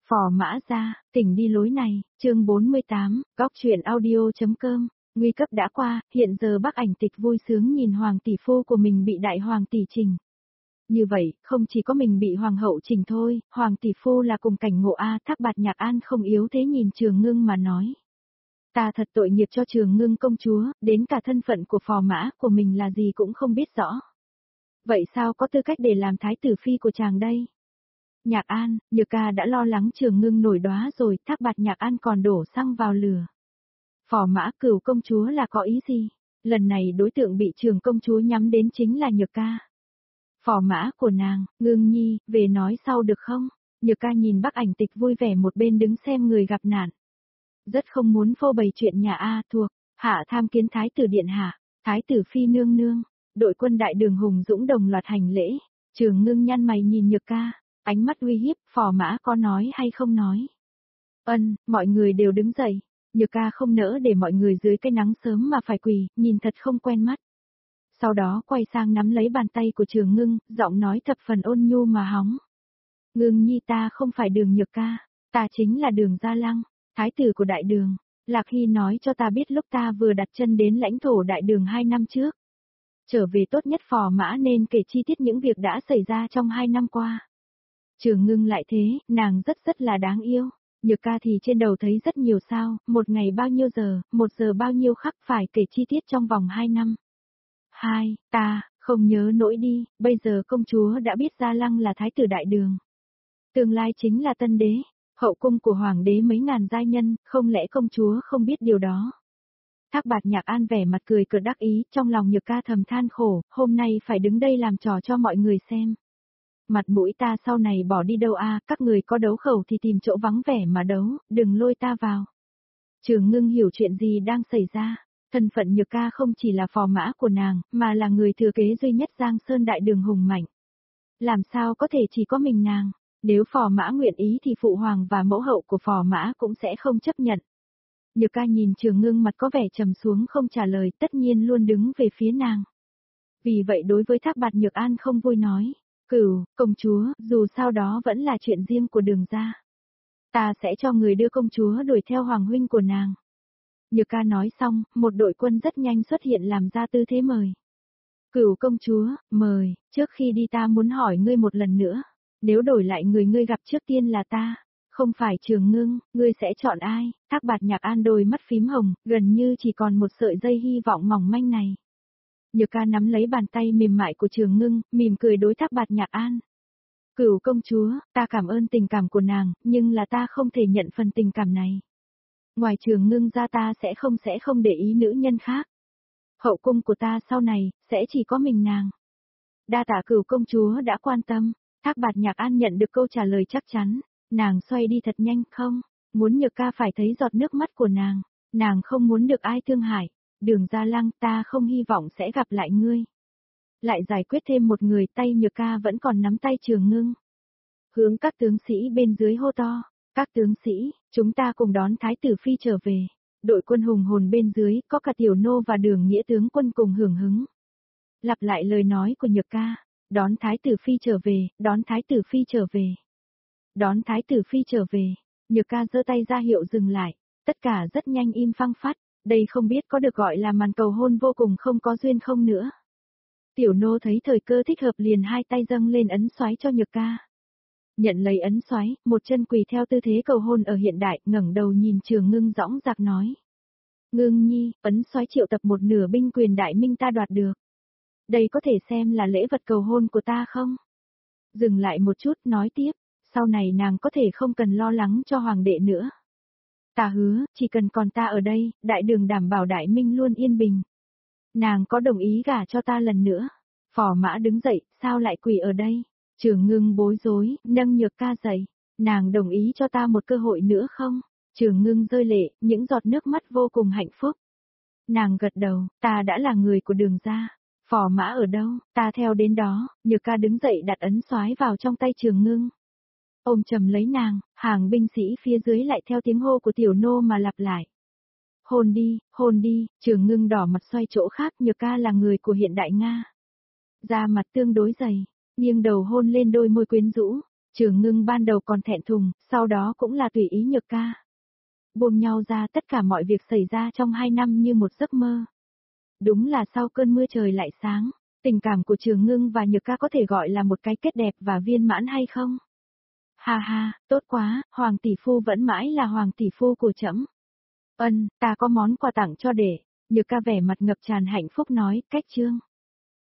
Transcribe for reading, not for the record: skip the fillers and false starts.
Phò Mã ra, tỉnh đi lối này, chương 48, góc chuyện audio.com. Nguy cấp đã qua, hiện giờ bác Ảnh Tịch vui sướng nhìn hoàng tỷ phu của mình bị đại hoàng tỷ chỉnh. Như vậy, không chỉ có mình bị hoàng hậu chỉnh thôi, hoàng tỷ phu là cùng cảnh ngộ a. Thác Bạt Nhạc An không yếu thế nhìn Trường Ngưng mà nói. Ta thật tội nghiệp cho Trường Ngưng công chúa, đến cả thân phận của phò mã của mình là gì cũng không biết rõ. Vậy sao có tư cách để làm thái tử phi của chàng đây? Nhạc An, Nhược ca đã lo lắng Trường Ngưng nổi đóa rồi, Thác Bạt Nhạc An còn đổ xăng vào lửa. Phò mã Cửu công chúa là có ý gì? Lần này đối tượng bị Trường công chúa nhắm đến chính là Nhược ca. Phò mã của nàng, Ngưng nhi, về nói sau được không? Nhược ca nhìn bác Ảnh Tịch vui vẻ một bên đứng xem người gặp nạn. Rất không muốn phô bày chuyện nhà A thuộc, hạ tham kiến thái tử điện hạ, thái tử phi nương nương, đội quân đại đường hùng dũng đồng loạt hành lễ. Trường Ngưng nhăn mày nhìn Nhược ca, ánh mắt uy hiếp, phò mã có nói hay không nói? Mọi người đều đứng dậy. Nhược ca không nỡ để mọi người dưới cái nắng sớm mà phải quỳ, nhìn thật không quen mắt. Sau đó quay sang nắm lấy bàn tay của Trường Ngưng, giọng nói thập phần ôn nhu mà hóng. Ngưng nhi, ta không phải Đường Nhược ca, ta chính là Đường Gia Lăng, thái tử của đại đường. Lạc Hy nói cho ta biết lúc ta vừa đặt chân đến lãnh thổ đại đường 2 năm trước. Trở về tốt nhất phò mã nên kể chi tiết những việc đã xảy ra trong 2 năm qua. Trường Ngưng lại thế, nàng rất là đáng yêu. Nhược ca thì trên đầu thấy rất nhiều sao, một ngày bao nhiêu giờ, một giờ bao nhiêu khắc, phải kể chi tiết trong vòng 2 năm. Ta, không nhớ nổi đi, bây giờ công chúa đã biết Gia Lăng là thái tử đại đường. Tương lai chính là tân đế, hậu cung của hoàng đế mấy ngàn giai nhân, không lẽ công chúa không biết điều đó? Thác Bạt Nhạc An vẻ mặt cười cợt đắc ý, trong lòng Nhược ca thầm than khổ, hôm nay phải đứng đây làm trò cho mọi người xem. Mặt mũi ta sau này bỏ đi đâu a? Các người có đấu khẩu thì tìm chỗ vắng vẻ mà đấu, đừng lôi ta vào. Trường Ngưng hiểu chuyện gì đang xảy ra, thân phận Nhược ca không chỉ là phò mã của nàng, mà là người thừa kế duy nhất Giang Sơn đại đường hùng mạnh. Làm sao có thể chỉ có mình nàng, nếu phò mã nguyện ý thì phụ hoàng và mẫu hậu của phò mã cũng sẽ không chấp nhận. Nhược ca nhìn Trường Ngưng mặt có vẻ trầm xuống không trả lời, tất nhiên luôn đứng về phía nàng. Vì vậy đối với Thác Bạt Nhược An không vui nói. Cửu, công chúa, dù sao đó vẫn là chuyện riêng của Đường gia. Ta sẽ cho người đưa công chúa đuổi theo hoàng huynh của nàng. Nhược ca nói xong, một đội quân rất nhanh xuất hiện làm ra tư thế mời. Cửu công chúa, mời, trước khi đi ta muốn hỏi ngươi một lần nữa. Nếu đổi lại người ngươi gặp trước tiên là ta, không phải Trường Ngưng, ngươi sẽ chọn ai? Thác Bạt Nhạc An đôi mắt phím hồng, gần như chỉ còn một sợi dây hy vọng mỏng manh này. Nhược ca nắm lấy bàn tay mềm mại của Trường Ngưng, mỉm cười đối Thác Bạt Nhạc An. Cửu công chúa, ta cảm ơn tình cảm của nàng, nhưng là ta không thể nhận phần tình cảm này. Ngoài Trường Ngưng ra ta sẽ không để ý nữ nhân khác. Hậu cung của ta sau này, sẽ chỉ có mình nàng. Đa tạ Cửu công chúa đã quan tâm. Thác Bạt Nhạc An nhận được câu trả lời chắc chắn. Nàng xoay đi thật nhanh, không, muốn Nhược ca phải thấy giọt nước mắt của nàng không muốn được ai thương hại. Đường Gia Lăng, ta không hy vọng sẽ gặp lại ngươi. Lại giải quyết thêm một người, tay Nhược ca vẫn còn nắm tay Trường Ngưng. Hướng các tướng sĩ bên dưới hô to, các tướng sĩ, chúng ta cùng đón thái tử phi trở về. Đội quân hùng hồn bên dưới, có cả Tiểu Nô và Đường Nghĩa tướng quân cùng hưởng hứng. Lặp lại lời nói của Nhược ca, đón thái tử phi trở về, đón thái tử phi trở về. Đón thái tử phi trở về, Nhược ca giơ tay ra hiệu dừng lại, tất cả rất nhanh im phăng phát. Đây không biết có được gọi là màn cầu hôn vô cùng không có duyên không nữa. Tiểu Nô thấy thời cơ thích hợp liền hai tay dâng lên ấn xoáy cho Nhược ca. Nhận lấy ấn xoáy, một chân quỳ theo tư thế cầu hôn ở hiện đại, ngẩng đầu nhìn Trường Ngưng dõng dạc nói. Ngưng nhi, ấn xoáy triệu tập một nửa binh quyền đại minh ta đoạt được. Đây có thể xem là lễ vật cầu hôn của ta không? Dừng lại một chút, nói tiếp, sau này nàng có thể không cần lo lắng cho hoàng đệ nữa. Ta hứa, chỉ cần còn ta ở đây, đại đường đảm bảo đại minh luôn yên bình. Nàng có đồng ý gả cho ta lần nữa? Phò mã đứng dậy, sao lại quỳ ở đây? Trường Ngưng bối rối, nâng Nhược ca dậy. Nàng đồng ý cho ta một cơ hội nữa không? Trường Ngưng rơi lệ, những giọt nước mắt vô cùng hạnh phúc. Nàng gật đầu, ta đã là người của Đường gia. Phò mã ở đâu, ta theo đến đó. Nhược ca đứng dậy đặt ấn xoáy vào trong tay Trường Ngưng. Ôm chầm lấy nàng, hàng binh sĩ phía dưới lại theo tiếng hô của Tiểu Nô mà lặp lại. Hôn đi, Trường Ngưng đỏ mặt xoay chỗ khác. Nhược ca là người của hiện đại Nga. Da mặt tương đối dày, nghiêng đầu hôn lên đôi môi quyến rũ. Trường Ngưng ban đầu còn thẹn thùng, sau đó cũng là tùy ý Nhược ca. Buông nhau ra, tất cả mọi việc xảy ra trong 2 năm như một giấc mơ. Đúng là sau cơn mưa trời lại sáng, tình cảm của Trường Ngưng và Nhược ca có thể gọi là một cái kết đẹp và viên mãn hay không? Ha ha, tốt quá, Hoàng tỷ phu vẫn mãi là Hoàng tỷ phu của trẫm. Ta có món quà tặng cho đệ. Nhược ca vẻ mặt ngập tràn hạnh phúc nói, cách chương.